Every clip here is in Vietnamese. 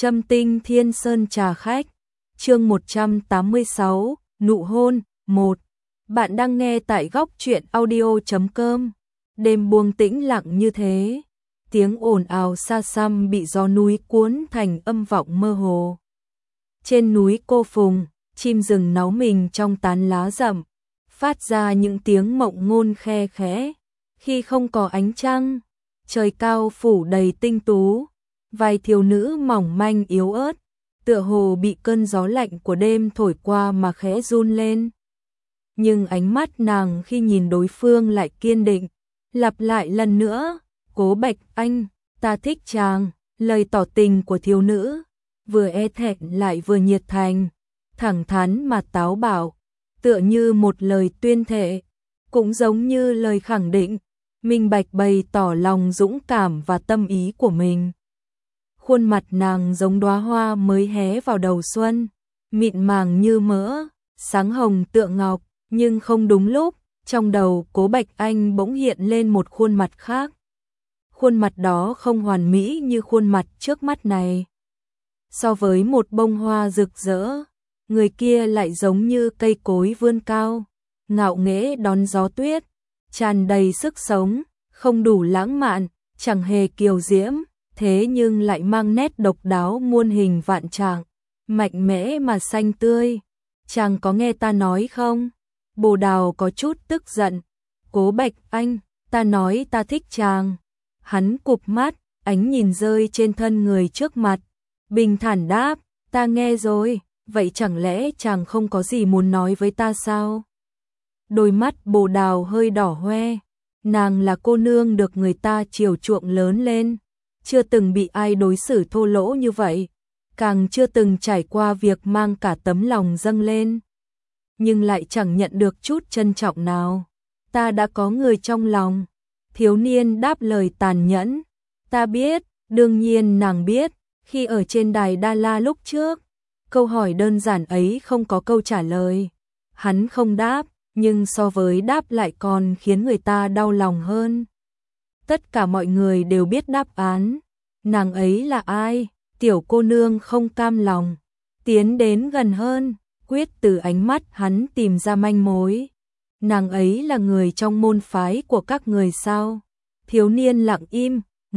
Trâm Tinh Thiên Sơn trà khách, chương 186, nụ hôn, 1. Bạn đang nghe tại góc truyện audio.com. Đêm buông tĩnh lặng như thế, tiếng ồn ào xa xăm bị gió núi cuốn thành âm vọng mơ hồ. Trên núi Cô Phùng, chim rừng náu mình trong tán lá rậm, phát ra những tiếng mộng ngôn khe khẽ. Khi không có ánh trăng, trời cao phủ đầy tinh tú, vài thiếu nữ mỏng manh yếu ớt, tựa hồ bị cơn gió lạnh của đêm thổi qua mà khẽ run lên. Nhưng ánh mắt nàng khi nhìn đối phương lại kiên định, lặp lại lần nữa, Cố Bạch Anh, ta thích chàng, lời tỏ tình của thiếu nữ, vừa e thẹn lại vừa nhiệt thành, thẳng thắn mà táo bạo, tựa như một lời tuyên thệ, cũng giống như lời khẳng định, minh bạch bày tỏ lòng dũng cảm và tâm ý của mình. Khuôn mặt nàng giống đóa hoa mới hé vào đầu xuân, mịn màng như mỡ, sáng hồng tựa ngọc, nhưng không đúng lúc, trong đầu Cố Bạch Anh bỗng hiện lên một khuôn mặt khác. Khuôn mặt đó không hoàn mỹ như khuôn mặt trước mắt này. So với một bông hoa rực rỡ, người kia lại giống như cây cối vươn cao, ngạo nghễ đón gió tuyết, tràn đầy sức sống, không đủ lãng mạn, chẳng hề kiều diễm, thế nhưng lại mang nét độc đáo muôn hình vạn trạng, mạnh mẽ mà xanh tươi. Chàng có nghe ta nói không? Bồ Đào có chút tức giận. Cố Bạch Anh, ta nói ta thích chàng. Hắn cụp mắt, ánh nhìn rơi trên thân người trước mặt, bình thản đáp, ta nghe rồi, vậy chẳng lẽ chàng không có gì muốn nói với ta sao? Đôi mắt Bồ Đào hơi đỏ hoe, nàng là cô nương được người ta chiều chuộng lớn lên, chưa từng bị ai đối xử thô lỗ như vậy, càng chưa từng trải qua việc mang cả tấm lòng dâng lên, nhưng lại chẳng nhận được chút trân trọng nào. Ta đã có người trong lòng. Thiếu niên đáp lời tàn nhẫn. Ta biết, đương nhiên nàng biết, khi ở trên đài Đa La lúc trước, câu hỏi đơn giản ấy không có câu trả lời. Hắn không đáp, nhưng so với đáp lại còn khiến người ta đau lòng hơn. Tất cả mọi người đều biết đáp án. Nàng ấy là ai? Tiểu cô nương không cam lòng, tiến đến gần hơn, quyết từ ánh mắt hắn tìm ra manh mối. Nàng ấy là người trong môn phái của các người sao? Thiếu niên lặng im,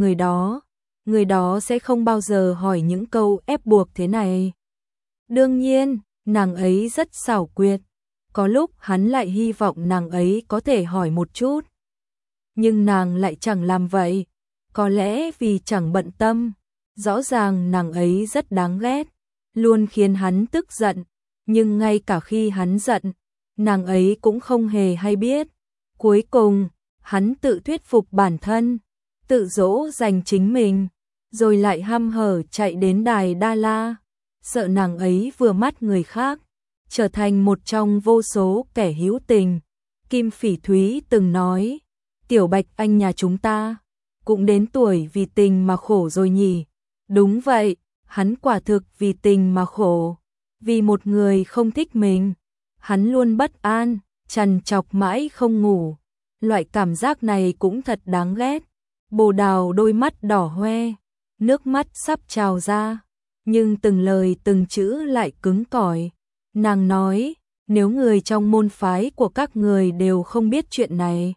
người đó sẽ không bao giờ hỏi những câu ép buộc thế này. Đương nhiên, nàng ấy rất xảo quyệt, có lúc hắn lại hy vọng nàng ấy có thể hỏi một chút. Nhưng nàng lại chẳng làm vậy, có lẽ vì chẳng bận tâm, rõ ràng nàng ấy rất đáng ghét, luôn khiến hắn tức giận, nhưng ngay cả khi hắn giận, nàng ấy cũng không hề hay biết. Cuối cùng, hắn tự thuyết phục bản thân, tự dỗ dành chính mình, rồi lại hăm hở chạy đến đài Đa La, sợ nàng ấy vừa mắt người khác, trở thành một trong vô số kẻ hữu tình. Kim Phỉ Thúy từng nói, Tiểu Bạch Anh nhà chúng ta, cũng đến tuổi vì tình mà khổ rồi nhỉ. Đúng vậy, hắn quả thực vì tình mà khổ, vì một người không thích mình. Hắn luôn bất an, trằn trọc mãi không ngủ. Loại cảm giác này cũng thật đáng ghét. Bồ Đào đôi mắt đỏ hoe, nước mắt sắp trào ra, nhưng từng lời từng chữ lại cứng cỏi. Nàng nói, nếu người trong môn phái của các người đều không biết chuyện này,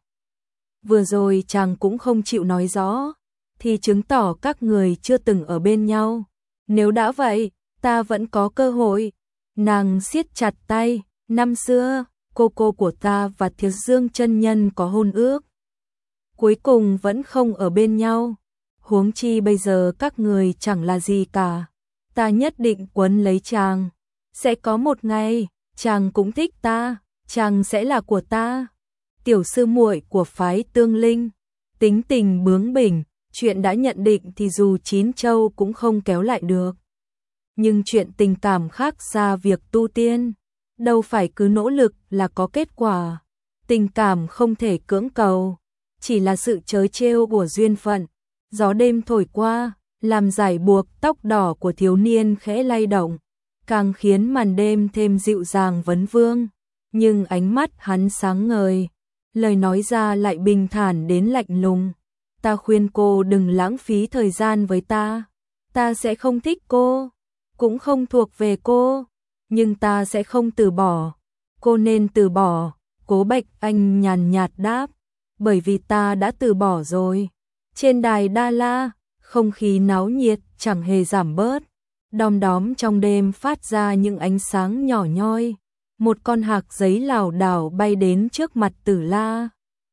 vừa rồi chàng cũng không chịu nói rõ, thì chứng tỏ các người chưa từng ở bên nhau. Nếu đã vậy, ta vẫn có cơ hội. Nàng siết chặt tay. Năm xưa, cô của ta và Thiệt Dương chân nhân có hôn ước, cuối cùng vẫn không ở bên nhau. Huống chi bây giờ các người chẳng là gì cả. Ta nhất định quấn lấy chàng. Sẽ có một ngày, chàng cũng thích ta, chàng sẽ là của ta. Tiểu sư muội của phái Tương Linh, tính tình bướng bỉnh, chuyện đã nhận định thì dù chín châu cũng không kéo lại được. Nhưng chuyện tình cảm khác xa việc tu tiên, đâu phải cứ nỗ lực là có kết quả. Tình cảm không thể cưỡng cầu, chỉ là sự trớ trêu của duyên phận. Gió đêm thổi qua, làm giải buộc tóc đỏ của thiếu niên khẽ lay động, càng khiến màn đêm thêm dịu dàng vấn vương. Nhưng ánh mắt hắn sáng ngời, lời nói ra lại bình thản đến lạnh lùng. Ta khuyên cô đừng lãng phí thời gian với ta. Ta sẽ không thích cô, cũng không thuộc về cô, nhưng ta sẽ không từ bỏ. Cô nên từ bỏ, Cố Bạch Anh nhàn nhạt đáp, bởi vì ta đã từ bỏ rồi. Trên đài Đa La, không khí náo nhiệt chẳng hề giảm bớt. Đom đóm trong đêm phát ra những ánh sáng nhỏ nhoi. Một con hạc giấy lảo đảo bay đến trước mặt Tử La.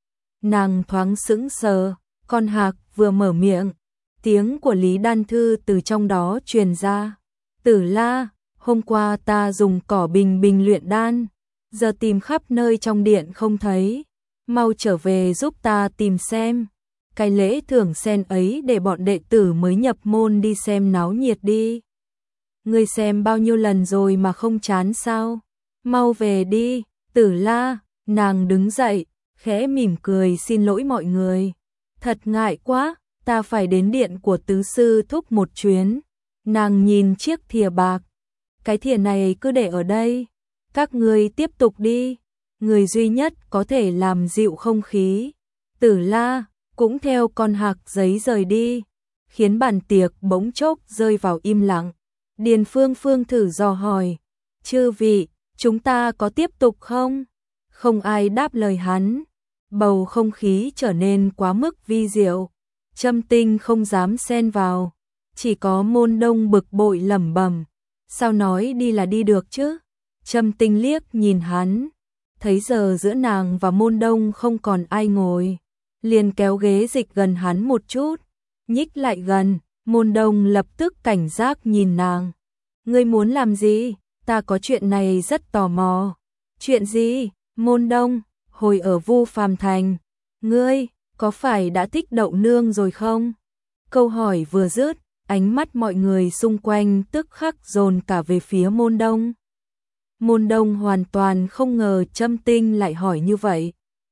Nàng thoáng sững sờ, con hạc vừa mở miệng, tiếng của Lý Đan Thư từ trong đó truyền ra. Tử La, hôm qua ta dùng cỏ bình bình luyện đan, giờ tìm khắp nơi trong điện không thấy, mau trở về giúp ta tìm xem. Cái lễ thưởng sen ấy để bọn đệ tử mới nhập môn đi xem náo nhiệt đi. Ngươi xem bao nhiêu lần rồi mà không chán sao? Mau về đi, Tử La. Nàng đứng dậy, khẽ mỉm cười xin lỗi mọi người. Thật ngại quá, ta phải đến điện của tứ sư thúc một chuyến. Nàng nhìn chiếc thìa bạc. Cái thìa này cứ để ở đây. Các ngươi tiếp tục đi. Người duy nhất có thể làm dịu không khí. Tử La cũng theo con hạc giấy rời đi, khiến bàn tiệc bỗng chốc rơi vào im lặng. Điền Phương Phương thử dò hỏi, chư vị, chúng ta có tiếp tục không? Không ai đáp lời hắn. Bầu không khí trở nên quá mức vi diệu. Trâm Tinh không dám xen vào, chỉ có Môn Đông bực bội lẩm bẩm, sao nói đi là đi được chứ? Trâm Tinh liếc nhìn hắn, thấy giờ giữa nàng và Môn Đông không còn ai ngồi, liền kéo ghế dịch gần hắn một chút, nhích lại gần. Môn Đông lập tức cảnh giác nhìn nàng. Ngươi muốn làm gì? Ta có chuyện này rất tò mò. Chuyện gì? Môn Đông, hồi ở Vu Phàm Thành, ngươi có phải đã thích Đậu Nương rồi không? Câu hỏi vừa dứt, ánh mắt mọi người xung quanh tức khắc dồn cả về phía Môn Đông. Môn Đông hoàn toàn không ngờ Trâm Tinh lại hỏi như vậy.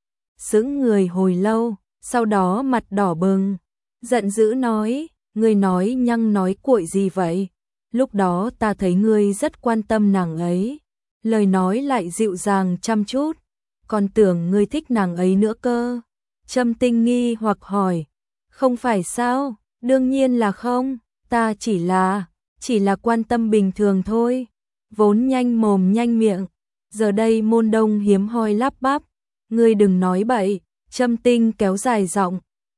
Sững người hồi lâu, sau đó mặt đỏ bừng, giận dữ nói, ngươi nói nhăng nói cuội gì vậy? Lúc đó ta thấy ngươi rất quan tâm nàng ấy, lời nói lại dịu dàng chăm chút, còn tưởng ngươi thích nàng ấy nữa cơ. Trâm Tinh nghi hoặc hỏi, không phải sao? Đương nhiên là không, ta chỉ là quan tâm bình thường thôi. Vốn nhanh mồm nhanh miệng, giờ đây Môn Đông hiếm hoi lắp bắp, ngươi đừng nói bậy. Trâm Tinh kéo dài giọng,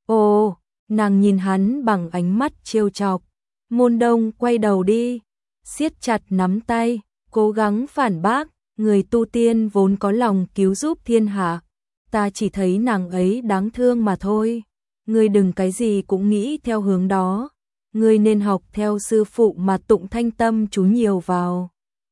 ồ. Nàng nhìn hắn bằng ánh mắt trêu chọc. Môn Đông quay đầu đi, siết chặt nắm tay, cố gắng phản bác, người tu tiên vốn có lòng cứu giúp thiên hạ. Ta chỉ thấy nàng ấy đáng thương mà thôi. Ngươi đừng cái gì cũng nghĩ theo hướng đó. Ngươi nên học theo sư phụ mà tụng thanh tâm chú nhiều vào.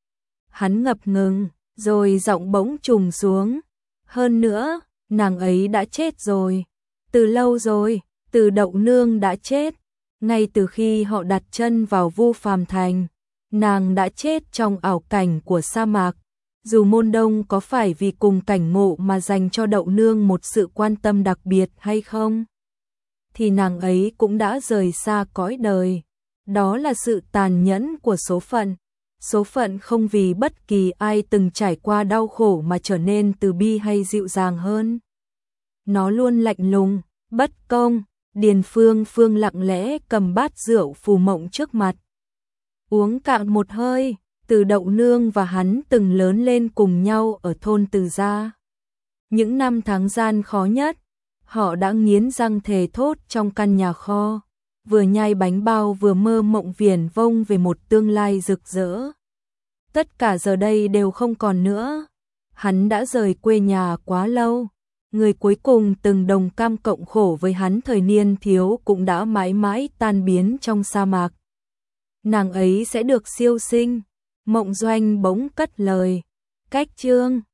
Hắn ngập ngừng, rồi giọng bỗng trùng xuống. Hơn nữa, nàng ấy đã chết rồi. Từ lâu rồi. Từ Đậu Nương đã chết, ngay từ khi họ đặt chân vào Vu Phàm Thành, nàng đã chết trong ảo cảnh của sa mạc. Dù Môn Đông có phải vì cùng cảnh ngộ mà dành cho Đậu Nương một sự quan tâm đặc biệt hay không, thì nàng ấy cũng đã rời xa cõi đời. Đó là sự tàn nhẫn của số phận. Số phận không vì bất kỳ ai từng trải qua đau khổ mà trở nên từ bi hay dịu dàng hơn. Nó luôn lạnh lùng, bất công. Điền Phương Phương lặng lẽ cầm bát rượu phù mộng trước mặt. Uống cạn một hơi, Từ Đậu Nương và hắn từng lớn lên cùng nhau ở thôn Từ Gia. Những năm tháng gian khó nhất, họ đã nghiến răng thề thốt trong căn nhà kho, vừa nhai bánh bao vừa mơ mộng viển vông về một tương lai rực rỡ. Tất cả giờ đây đều không còn nữa. Hắn đã rời quê nhà quá lâu. Người cuối cùng từng đồng cam cộng khổ với hắn thời niên thiếu cũng đã mãi mãi tan biến trong sa mạc. Nàng ấy sẽ được siêu sinh. Mộng Doanh bỗng cất lời. Cách chương